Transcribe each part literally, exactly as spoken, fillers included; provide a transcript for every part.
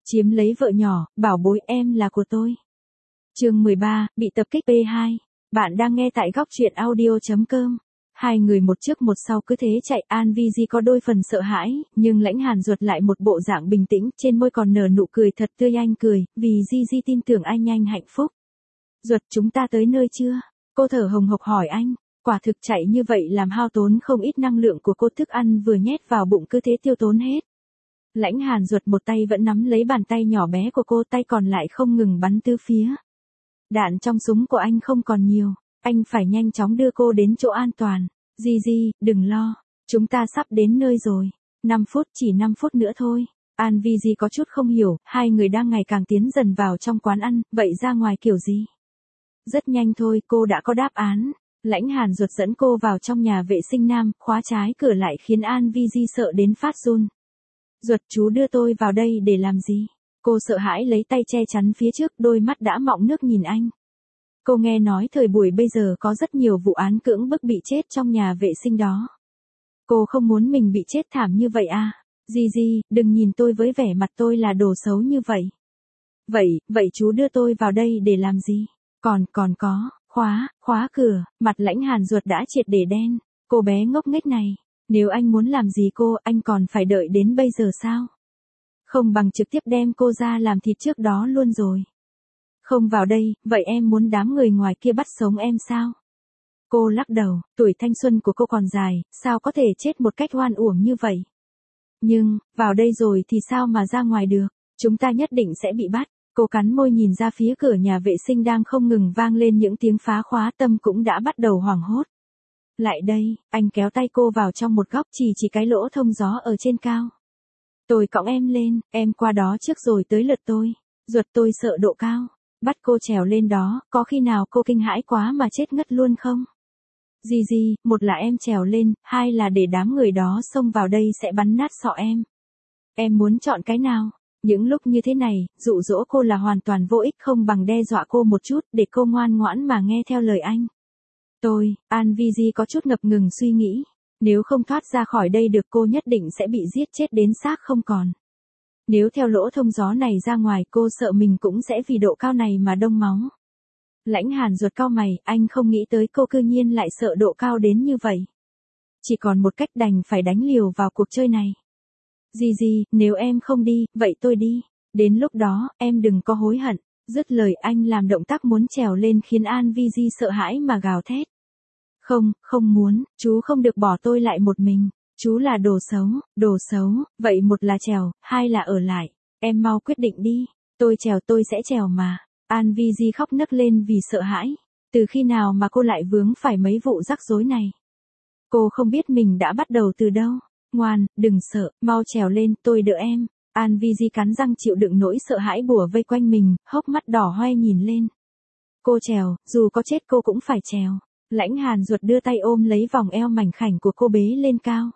Chiếm lấy vợ nhỏ, bảo bối em là của tôi. Chương mười ba, bị tập kích pê hai. Bạn đang nghe tại góc truyện audio chấm com. Hai người một trước một sau cứ thế chạy, An Vi Di có đôi phần sợ hãi, nhưng Lãnh Hàn Duật lại một bộ dạng bình tĩnh, trên môi còn nở nụ cười thật tươi. Anh cười, vì Di Di tin tưởng anh nhanh hạnh phúc. Duật, chúng ta tới nơi chưa? Cô thở hồng hộc hỏi anh. Quả thực chạy như vậy làm hao tốn không ít năng lượng của cô, thức ăn vừa nhét vào bụng cứ thế tiêu tốn hết. Lãnh Hàn Duật một tay vẫn nắm lấy bàn tay nhỏ bé của cô, tay còn lại không ngừng bắn tứ phía. Đạn trong súng của anh không còn nhiều, anh phải nhanh chóng đưa cô đến chỗ an toàn. Di Di, đừng lo, chúng ta sắp đến nơi rồi. năm phút, chỉ năm phút nữa thôi. An Vi Di có chút không hiểu, hai người đang ngày càng tiến dần vào trong quán ăn, vậy ra ngoài kiểu gì? Rất nhanh thôi, cô đã có đáp án. Lãnh Hàn Duật dẫn cô vào trong nhà vệ sinh nam, khóa trái cửa lại khiến An Vi Di sợ đến phát run. Duật, chú đưa tôi vào đây để làm gì? Cô sợ hãi lấy tay che chắn phía trước, đôi mắt đã mọng nước nhìn anh. Cô nghe nói thời buổi bây giờ có rất nhiều vụ án cưỡng bức bị chết trong nhà vệ sinh đó. Cô không muốn mình bị chết thảm như vậy à? Di Di, đừng nhìn tôi với vẻ mặt tôi là đồ xấu như vậy. Vậy, vậy chú đưa tôi vào đây để làm gì? Còn, còn có, khóa, khóa cửa, mặt Lãnh Hàn Duật đã triệt để đen. Cô bé ngốc nghếch này, nếu anh muốn làm gì cô, anh còn phải đợi đến bây giờ sao? Không bằng trực tiếp đem cô ra làm thịt trước đó luôn rồi. Không vào đây, vậy em muốn đám người ngoài kia bắt sống em sao? Cô lắc đầu, tuổi thanh xuân của cô còn dài, sao có thể chết một cách oan uổng như vậy? Nhưng, vào đây rồi thì sao mà ra ngoài được, chúng ta nhất định sẽ bị bắt. Cô cắn môi nhìn ra phía cửa nhà vệ sinh đang không ngừng vang lên những tiếng phá khóa, tâm cũng đã bắt đầu hoảng hốt. Lại đây, anh kéo tay cô vào trong một góc, chỉ chỉ cái lỗ thông gió ở trên cao. Tôi cõng em lên, em qua đó trước rồi tới lượt tôi. Duật, tôi sợ độ cao. Bắt cô trèo lên đó, có khi nào cô kinh hãi quá mà chết ngất luôn không? Di Di, một là em trèo lên, hai là để đám người đó xông vào đây sẽ bắn nát sọ em. Em muốn chọn cái nào? Những lúc như thế này, dụ dỗ cô là hoàn toàn vô ích, không bằng đe dọa cô một chút để cô ngoan ngoãn mà nghe theo lời anh. Tôi, An Vi Di có chút ngập ngừng suy nghĩ. Nếu không thoát ra khỏi đây được, cô nhất định sẽ bị giết chết đến xác không còn. Nếu theo lỗ thông gió này ra ngoài, cô sợ mình cũng sẽ vì độ cao này mà đông máu. Lãnh Hàn Duật cau mày, anh không nghĩ tới cô cư nhiên lại sợ độ cao đến như vậy. Chỉ còn một cách, đành phải đánh liều vào cuộc chơi này. Di Di, nếu em không đi, vậy tôi đi. Đến lúc đó, em đừng có hối hận. Dứt lời anh làm động tác muốn trèo lên khiến An Vi Di sợ hãi mà gào thét. Không, không muốn, chú không được bỏ tôi lại một mình. Chú là đồ xấu, đồ xấu, vậy một là trèo, hai là ở lại. Em mau quyết định đi. Tôi trèo, tôi sẽ trèo mà. An Vi Di khóc nấc lên vì sợ hãi. Từ khi nào mà cô lại vướng phải mấy vụ rắc rối này? Cô không biết mình đã bắt đầu từ đâu. Ngoan, đừng sợ, mau trèo lên, tôi đỡ em. An Vi Di cắn răng chịu đựng nỗi sợ hãi bủa vây quanh mình, hốc mắt đỏ hoe nhìn lên. Cô trèo, dù có chết cô cũng phải trèo. Lãnh Hàn Duật đưa tay ôm lấy vòng eo mảnh khảnh của cô bế lên cao.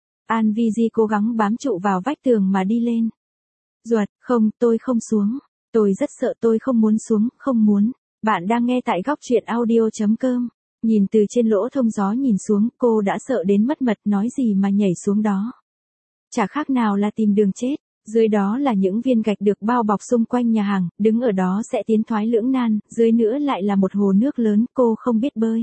An Vi Di cố gắng bám trụ vào vách tường mà đi lên. Duật, không, tôi không xuống. Tôi rất sợ, tôi không muốn xuống, không muốn. Bạn đang nghe tại góc truyện audio chấm com. Nhìn từ trên lỗ thông gió nhìn xuống, cô đã sợ đến mất mật, nói gì mà nhảy xuống đó. Chả khác nào là tìm đường chết. Dưới đó là những viên gạch được bao bọc xung quanh nhà hàng, đứng ở đó sẽ tiến thoái lưỡng nan, dưới nữa lại là một hồ nước lớn, cô không biết bơi.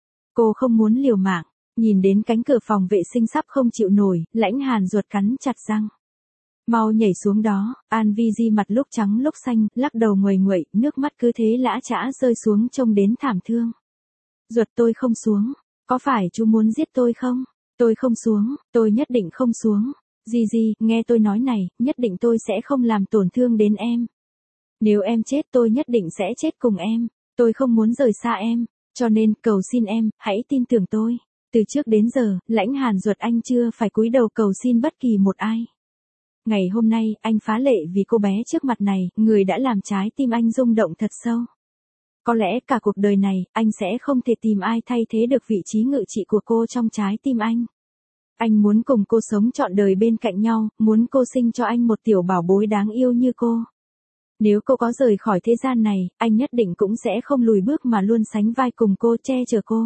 Cô không muốn liều mạng. Nhìn đến cánh cửa phòng vệ sinh sắp không chịu nổi, Lãnh Hàn Duật cắn chặt răng. Mau nhảy xuống đó. An Vi Di mặt lúc trắng lúc xanh, lắc đầu nguầy nguậy, nước mắt cứ thế lã chã rơi xuống trông đến thảm thương. Duật, tôi không xuống. Có phải chú muốn giết tôi không? Tôi không xuống, tôi nhất định không xuống. Di Di, nghe tôi nói này, nhất định tôi sẽ không làm tổn thương đến em. Nếu em chết tôi nhất định sẽ chết cùng em. Tôi không muốn rời xa em, cho nên cầu xin em, hãy tin tưởng tôi. Từ trước đến giờ, Lãnh Hàn Duật anh chưa phải cúi đầu cầu xin bất kỳ một ai. Ngày hôm nay, anh phá lệ vì cô bé trước mặt này, người đã làm trái tim anh rung động thật sâu. Có lẽ cả cuộc đời này, anh sẽ không thể tìm ai thay thế được vị trí ngự trị của cô trong trái tim anh. Anh muốn cùng cô sống trọn đời bên cạnh nhau, muốn cô sinh cho anh một tiểu bảo bối đáng yêu như cô. Nếu cô có rời khỏi thế gian này, anh nhất định cũng sẽ không lùi bước mà luôn sánh vai cùng cô, che chở cô.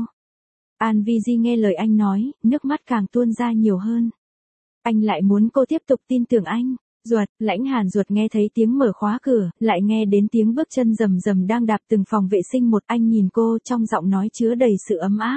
An Vi Di nghe lời anh nói, nước mắt càng tuôn ra nhiều hơn. Anh lại muốn cô tiếp tục tin tưởng anh. Ruột, Lãnh Hàn ruột nghe thấy tiếng mở khóa cửa, lại nghe đến tiếng bước chân rầm rầm đang đạp từng phòng vệ sinh một. Anh nhìn cô trong giọng nói chứa đầy sự ấm áp.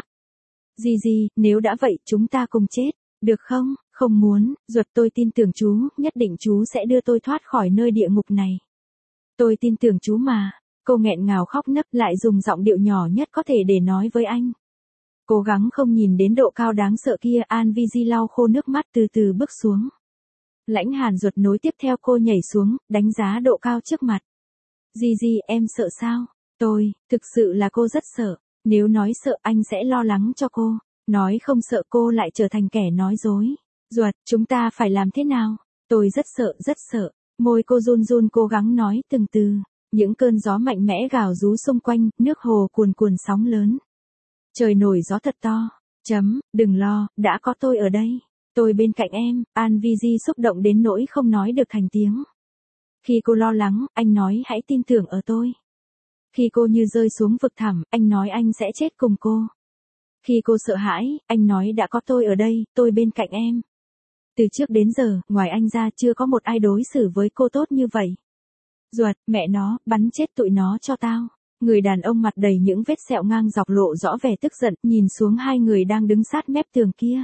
Gì gì, nếu đã vậy chúng ta cùng chết, được không? Không muốn, ruột tôi tin tưởng chú, nhất định chú sẽ đưa tôi thoát khỏi nơi địa ngục này. Tôi tin tưởng chú mà. Cô nghẹn ngào khóc nấc lại dùng giọng điệu nhỏ nhất có thể để nói với anh. Cố gắng không nhìn đến độ cao đáng sợ kia. An Vi Di lau khô nước mắt từ từ bước xuống. Lãnh Hàn ruột nối tiếp theo cô nhảy xuống, đánh giá độ cao trước mặt. Di Di, em sợ sao? Tôi, thực sự là cô rất sợ. Nếu nói sợ anh sẽ lo lắng cho cô. Nói không sợ cô lại trở thành kẻ nói dối. Ruột, chúng ta phải làm thế nào? Tôi rất sợ, rất sợ. Môi cô run run cố gắng nói từng từ. Những cơn gió mạnh mẽ gào rú xung quanh, nước hồ cuồn cuồn sóng lớn. Trời nổi gió thật to. Chấm, đừng lo, đã có tôi ở đây. Tôi bên cạnh em. An Vi Di xúc động đến nỗi không nói được thành tiếng. Khi cô lo lắng, anh nói hãy tin tưởng ở tôi. Khi cô như rơi xuống vực thẳm, anh nói anh sẽ chết cùng cô. Khi cô sợ hãi, anh nói đã có tôi ở đây, tôi bên cạnh em. Từ trước đến giờ, ngoài anh ra chưa có một ai đối xử với cô tốt như vậy. Ruột, mẹ nó, bắn chết tụi nó cho tao. Người đàn ông mặt đầy những vết sẹo ngang dọc lộ rõ vẻ tức giận, nhìn xuống hai người đang đứng sát mép tường kia.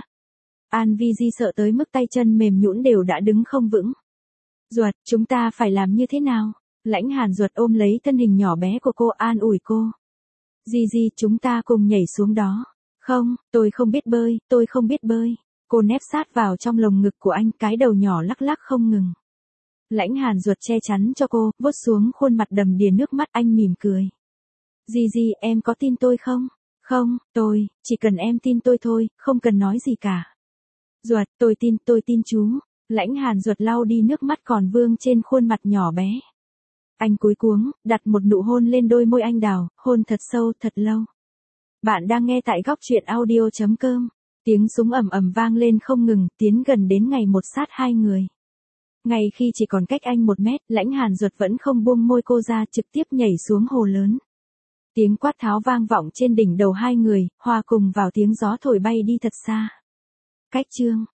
An Vi Di sợ tới mức tay chân mềm nhũn đều đã đứng không vững. Ruột, chúng ta phải làm như thế nào? Lãnh Hàn ruột ôm lấy thân hình nhỏ bé của cô an ủi cô. Di Di, chúng ta cùng nhảy xuống đó. Không, tôi không biết bơi, tôi không biết bơi. Cô nép sát vào trong lồng ngực của anh, cái đầu nhỏ lắc lắc không ngừng. Lãnh Hàn ruột che chắn cho cô, vuốt xuống khuôn mặt đầm đìa nước mắt. Anh mỉm cười. Di Di, em có tin tôi không? Không, tôi, chỉ cần em tin tôi thôi, không cần nói gì cả. Ruột, tôi tin, tôi tin chú. Lãnh Hàn ruột lau đi nước mắt còn vương trên khuôn mặt nhỏ bé. Anh cúi cuống, đặt một nụ hôn lên đôi môi anh đào, hôn thật sâu, thật lâu. Bạn đang nghe tại góc truyện audio chấm com. Tiếng súng ầm ầm vang lên không ngừng, tiến gần đến ngày một sát hai người. Ngay khi chỉ còn cách anh một mét, Lãnh Hàn ruột vẫn không buông môi cô ra, trực tiếp nhảy xuống hồ lớn. Tiếng quát tháo vang vọng trên đỉnh đầu hai người, hòa cùng vào tiếng gió thổi bay đi thật xa. Cách chương